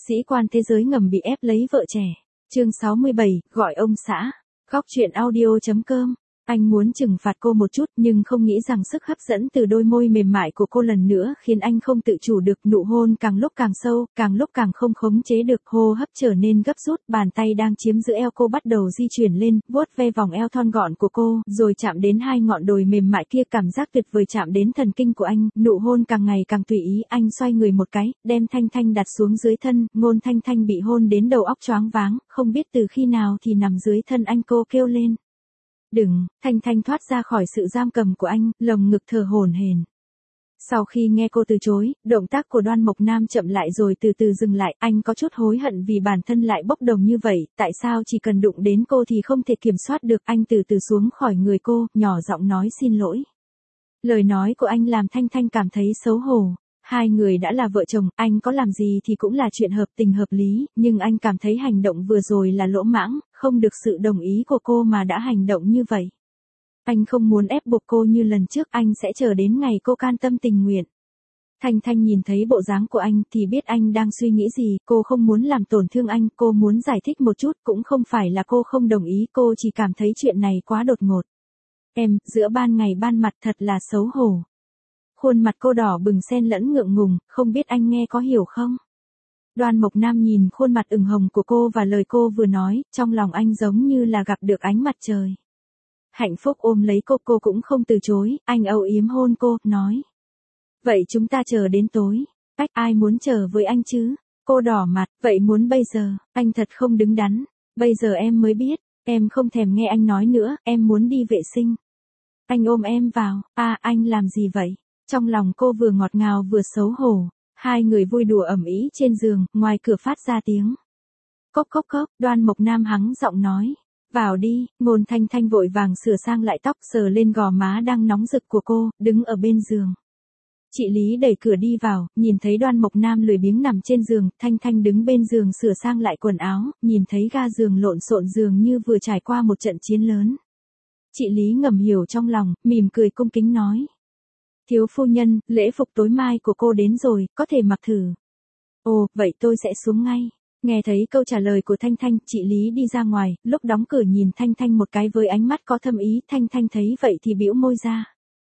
Sĩ quan thế giới ngầm bị ép lấy vợ trẻ. Chương 67, gọi ông xã. Góc truyện audio.com. Anh muốn trừng phạt cô một chút nhưng không nghĩ rằng sức hấp dẫn từ đôi môi mềm mại của cô lần nữa khiến anh không tự chủ được, nụ hôn càng lúc càng sâu, càng lúc càng không khống chế được, hô hấp trở nên gấp rút, bàn tay đang chiếm giữ eo cô bắt đầu di chuyển lên, vuốt ve vòng eo thon gọn của cô, rồi chạm đến hai ngọn đồi mềm mại kia, cảm giác tuyệt vời chạm đến thần kinh của anh, nụ hôn càng ngày càng tùy ý, anh xoay người một cái, đem Thanh Thanh đặt xuống dưới thân, Ngôn Thanh Thanh bị hôn đến đầu óc choáng váng, không biết từ khi nào thì nằm dưới thân anh, cô kêu lên. Đừng, Thanh Thanh thoát ra khỏi sự giam cầm của anh, lồng ngực thở hổn hển. Sau khi nghe cô từ chối, động tác của Đoan Mộc Nam chậm lại rồi từ từ dừng lại, anh có chút hối hận vì bản thân lại bốc đồng như vậy, tại sao chỉ cần đụng đến cô thì không thể kiểm soát được, anh từ từ xuống khỏi người cô, nhỏ giọng nói xin lỗi. Lời nói của anh làm Thanh Thanh cảm thấy xấu hổ. Hai người đã là vợ chồng, anh có làm gì thì cũng là chuyện hợp tình hợp lý, nhưng anh cảm thấy hành động vừa rồi là lỗ mãng, không được sự đồng ý của cô mà đã hành động như vậy. Anh không muốn ép buộc cô như lần trước, anh sẽ chờ đến ngày cô can tâm tình nguyện. Thanh Thanh nhìn thấy bộ dáng của anh thì biết anh đang suy nghĩ gì, cô không muốn làm tổn thương anh, cô muốn giải thích một chút, cũng không phải là cô không đồng ý, cô chỉ cảm thấy chuyện này quá đột ngột. Em, giữa ban ngày ban mặt thật là xấu hổ. Khuôn mặt cô đỏ bừng xen lẫn ngượng ngùng, không biết anh nghe có hiểu không? Đoan Mộc Nam nhìn khuôn mặt ửng hồng của cô và lời cô vừa nói, trong lòng anh giống như là gặp được ánh mặt trời. Hạnh phúc ôm lấy cô cũng không từ chối, anh âu yếm hôn cô, nói. Vậy chúng ta chờ đến tối, ai muốn chờ với anh chứ? Cô đỏ mặt, vậy muốn bây giờ, anh thật không đứng đắn, bây giờ em mới biết, em không thèm nghe anh nói nữa, em muốn đi vệ sinh. Anh ôm em vào, anh làm gì vậy? Trong lòng cô vừa ngọt ngào vừa xấu hổ, hai người vui đùa ầm ĩ trên giường, ngoài cửa phát ra tiếng. Cốc cốc cốc, Đoan Mộc Nam hắng giọng nói. Vào đi, Ngôn Thanh Thanh vội vàng sửa sang lại tóc, sờ lên gò má đang nóng rực của cô, đứng ở bên giường. Chị Lý đẩy cửa đi vào, nhìn thấy Đoan Mộc Nam lười biếng nằm trên giường, Thanh Thanh đứng bên giường sửa sang lại quần áo, nhìn thấy ga giường lộn xộn dường như vừa trải qua một trận chiến lớn. Chị Lý ngầm hiểu trong lòng, mỉm cười cung kính nói. Thiếu phu nhân, lễ phục tối mai của cô đến rồi, có thể mặc thử. Ồ, vậy tôi sẽ xuống ngay. Nghe thấy câu trả lời của Thanh Thanh, chị Lý đi ra ngoài, lúc đóng cửa nhìn Thanh Thanh một cái với ánh mắt có thâm ý, Thanh Thanh thấy vậy thì bĩu môi ra.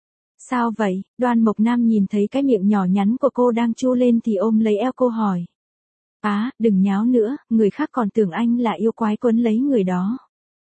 Sao vậy? Đoan Mộc Nam nhìn thấy cái miệng nhỏ nhắn của cô đang chu lên thì ôm lấy eo cô hỏi. Đừng nháo nữa, người khác còn tưởng anh là yêu quái quấn lấy người đó.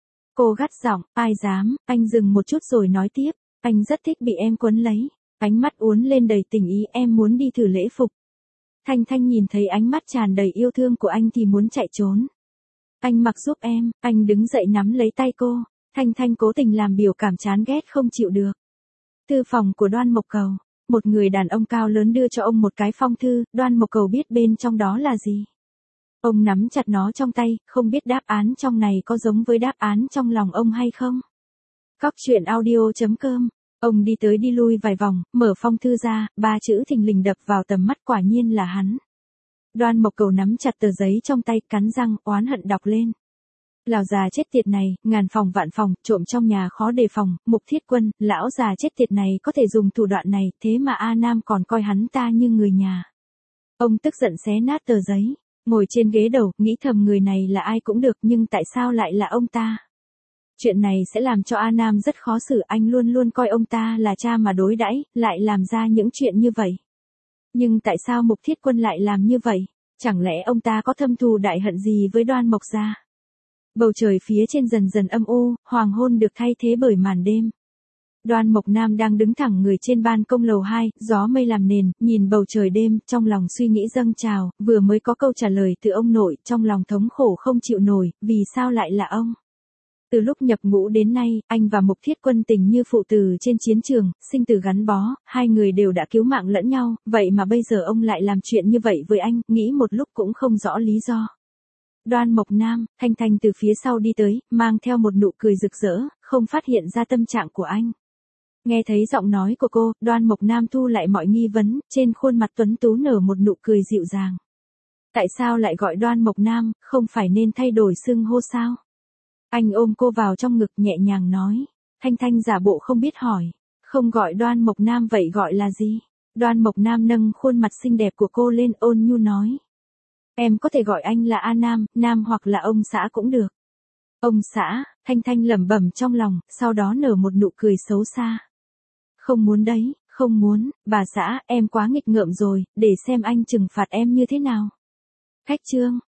Cô gắt giọng, ai dám, anh dừng một chút rồi nói tiếp, anh rất thích bị em quấn lấy. Ánh mắt uốn lên đầy tình ý, em muốn đi thử lễ phục. Thanh Thanh nhìn thấy ánh mắt tràn đầy yêu thương của anh thì muốn chạy trốn. Anh mặc giúp em, anh đứng dậy nắm lấy tay cô. Thanh Thanh cố tình làm biểu cảm chán ghét không chịu được. Thư phòng của Đoan Mộc Cầu. Một người đàn ông cao lớn đưa cho ông một cái phong thư, Đoan Mộc Cầu biết bên trong đó là gì. Ông nắm chặt nó trong tay, không biết đáp án trong này có giống với đáp án trong lòng ông hay không. Góc truyện audio.com. Ông đi tới đi lui vài vòng, mở phong thư ra, 3 chữ thình lình đập vào tầm mắt, quả nhiên là hắn. Đoan Mộc Cầu nắm chặt tờ giấy trong tay, cắn răng, oán hận đọc lên. Lão già chết tiệt này, ngàn phòng vạn phòng, trộm trong nhà khó đề phòng, Mục Thiết Quân, lão già chết tiệt này có thể dùng thủ đoạn này, thế mà A Nam còn coi hắn ta như người nhà. Ông tức giận xé nát tờ giấy, ngồi trên ghế đầu, nghĩ thầm người này là ai cũng được nhưng tại sao lại là ông ta? Chuyện này sẽ làm cho A Nam rất khó xử, anh luôn luôn coi ông ta là cha mà đối đãi, lại làm ra những chuyện như vậy. Nhưng tại sao Mục Thiết Quân lại làm như vậy? Chẳng lẽ ông ta có thâm thù đại hận gì với Đoan Mộc gia? Bầu trời phía trên dần dần âm u, hoàng hôn được thay thế bởi màn đêm. Đoan Mộc Nam đang đứng thẳng người trên ban công lầu 2, gió mây làm nền, nhìn bầu trời đêm, trong lòng suy nghĩ dâng trào, vừa mới có câu trả lời từ ông nội, trong lòng thống khổ không chịu nổi, vì sao lại là ông? Từ lúc nhập ngũ đến nay, anh và Mục Thiết Quân tình như phụ tử trên chiến trường, sinh tử gắn bó, hai người đều đã cứu mạng lẫn nhau, vậy mà bây giờ ông lại làm chuyện như vậy với anh, nghĩ một lúc cũng không rõ lý do. Đoan Mộc Nam, Thanh Thanh từ phía sau đi tới, mang theo một nụ cười rực rỡ, không phát hiện ra tâm trạng của anh. Nghe thấy giọng nói của cô, Đoan Mộc Nam thu lại mọi nghi vấn, trên khuôn mặt tuấn tú nở một nụ cười dịu dàng. Tại sao lại gọi Đoan Mộc Nam, không phải nên thay đổi xưng hô sao? Anh ôm cô vào trong ngực nhẹ nhàng nói. Thanh Thanh giả bộ không biết hỏi. Không gọi Đoan Mộc Nam vậy gọi là gì? Đoan Mộc Nam nâng khuôn mặt xinh đẹp của cô lên ôn nhu nói. Em có thể gọi anh là A Nam, Nam hoặc là ông xã cũng được. Ông xã, Thanh Thanh lẩm bẩm trong lòng, sau đó nở một nụ cười xấu xa. Không muốn đấy, không muốn, bà xã, em quá nghịch ngợm rồi, để xem anh trừng phạt em như thế nào. Khách trương.